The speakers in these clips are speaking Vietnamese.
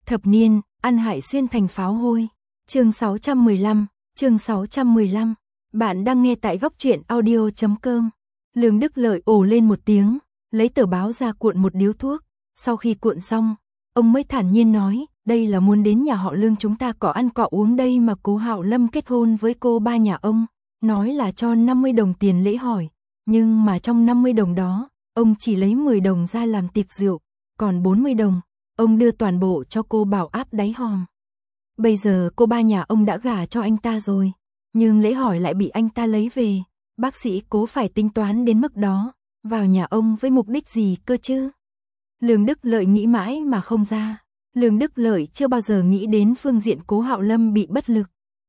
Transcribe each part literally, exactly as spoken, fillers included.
Thập niên, ăn hại xuyên thành pháo hôi. Chương sáu trăm mười lăm, chương sáu trăm mười lăm. Bạn đang nghe tại góc truyện audio chấm com. Lương Đức Lợi ồ lên một tiếng, lấy tờ báo ra cuộn một điếu thuốc. Sau khi cuộn xong, ông mới thản nhiên nói, đây là muốn đến nhà họ Lương chúng ta cọ ăn cọ uống đây mà Cố Hạo Lâm kết hôn với cô ba nhà ông, nói là cho năm mươi đồng tiền lễ hỏi, nhưng mà trong năm mươi đồng đó, ông chỉ lấy mười đồng ra làm tiệc rượu, còn bốn mươi đồng, ông đưa toàn bộ cho cô Bảo áp đáy hòm. Bây giờ cô ba nhà ông đã gả cho anh ta rồi, nhưng lễ hỏi lại bị anh ta lấy về, bác sĩ Cố phải tính toán đến mức đó, vào nhà ông với mục đích gì cơ chứ? Lương Đức Lợi nghĩ mãi mà không ra. Lương Đức Lợi chưa bao giờ nghĩ đến phương diện Cố Hạo Lâm bị bất lực.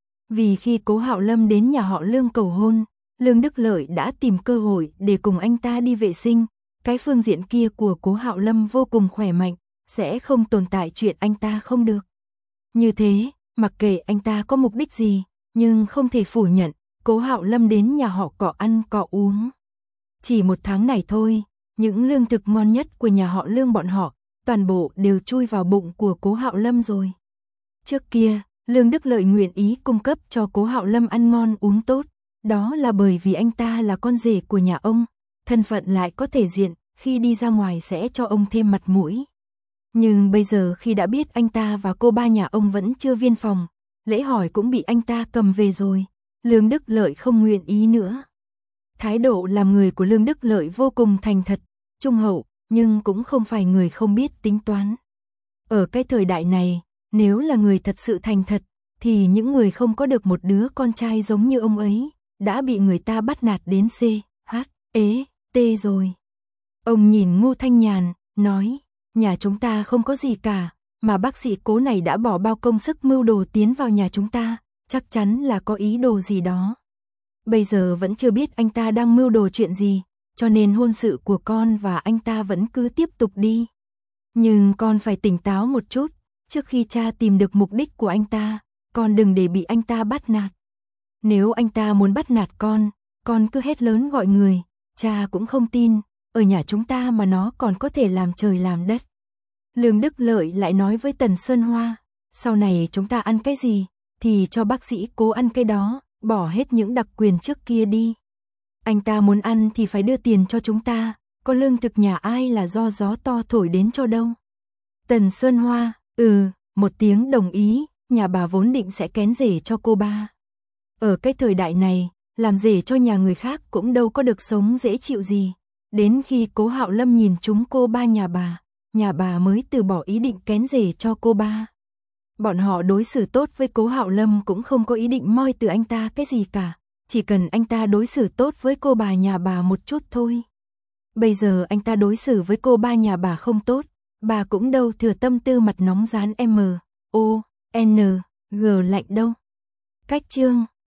Vì khi Cố Hạo Lâm đến nhà họ Lương cầu hôn, Lương Đức Lợi đã tìm cơ hội để cùng anh ta đi vệ sinh. Cái phương diện kia của Cố Hạo Lâm vô cùng khỏe mạnh, sẽ không tồn tại chuyện anh ta không được. Như thế, mặc kệ anh ta có mục đích gì, nhưng không thể phủ nhận, Cố Hạo Lâm đến nhà họ cọ ăn cọ uống. Chỉ một tháng này thôi, những lương thực ngon nhất của nhà họ Lương bọn họ, toàn bộ đều chui vào bụng của Cố Hạo Lâm rồi. Trước kia, Lương Đức Lợi nguyện ý cung cấp cho Cố Hạo Lâm ăn ngon uống tốt, đó là bởi vì anh ta là con rể của nhà ông, thân phận lại có thể diện, khi đi ra ngoài sẽ cho ông thêm mặt mũi. Nhưng bây giờ khi đã biết anh ta và cô ba nhà ông vẫn chưa viên phòng, lễ hỏi cũng bị anh ta cầm về rồi, Lương Đức Lợi không nguyện ý nữa. Thái độ làm người của Lương Đức Lợi vô cùng thành thật, trung hậu, nhưng cũng không phải người không biết tính toán. Ở cái thời đại này, nếu là người thật sự thành thật, thì những người không có được một đứa con trai giống như ông ấy, đã bị người ta bắt nạt đến C, H, ế, T rồi. Ông nhìn Ngô Thanh Nhàn, nói, nhà chúng ta không có gì cả, mà bác sĩ Cố này đã bỏ bao công sức mưu đồ tiến vào nhà chúng ta, chắc chắn là có ý đồ gì đó. Bây giờ vẫn chưa biết anh ta đang mưu đồ chuyện gì, cho nên hôn sự của con và anh ta vẫn cứ tiếp tục đi. Nhưng con phải tỉnh táo một chút, trước khi cha tìm được mục đích của anh ta, con đừng để bị anh ta bắt nạt. Nếu anh ta muốn bắt nạt con, con cứ hét lớn gọi người, cha cũng không tin, ở nhà chúng ta mà nó còn có thể làm trời làm đất. Lương Đức Lợi lại nói với Tần Sơn Hoa, sau này chúng ta ăn cái gì, thì cho bác sĩ Cố ăn cái đó, bỏ hết những đặc quyền trước kia đi. Anh ta muốn ăn thì phải đưa tiền cho chúng ta, có lương thực nhà ai là do gió to thổi đến cho đâu. Tần Sơn Hoa, ừ, một tiếng đồng ý, nhà bà vốn định sẽ kén rể cho cô ba. Ở cái thời đại này, làm rể cho nhà người khác cũng đâu có được sống dễ chịu gì. Đến khi Cố Hạo Lâm nhìn chúng cô ba nhà bà, nhà bà mới từ bỏ ý định kén rể cho cô ba. Bọn họ đối xử tốt với Cố Hạo Lâm cũng không có ý định moi từ anh ta cái gì cả, chỉ cần anh ta đối xử tốt với cô bà nhà bà một chút thôi. Bây giờ anh ta đối xử với cô ba nhà bà không tốt, bà cũng đâu thừa tâm tư mặt nóng rán M, O, N, G lạnh đâu. Cách chương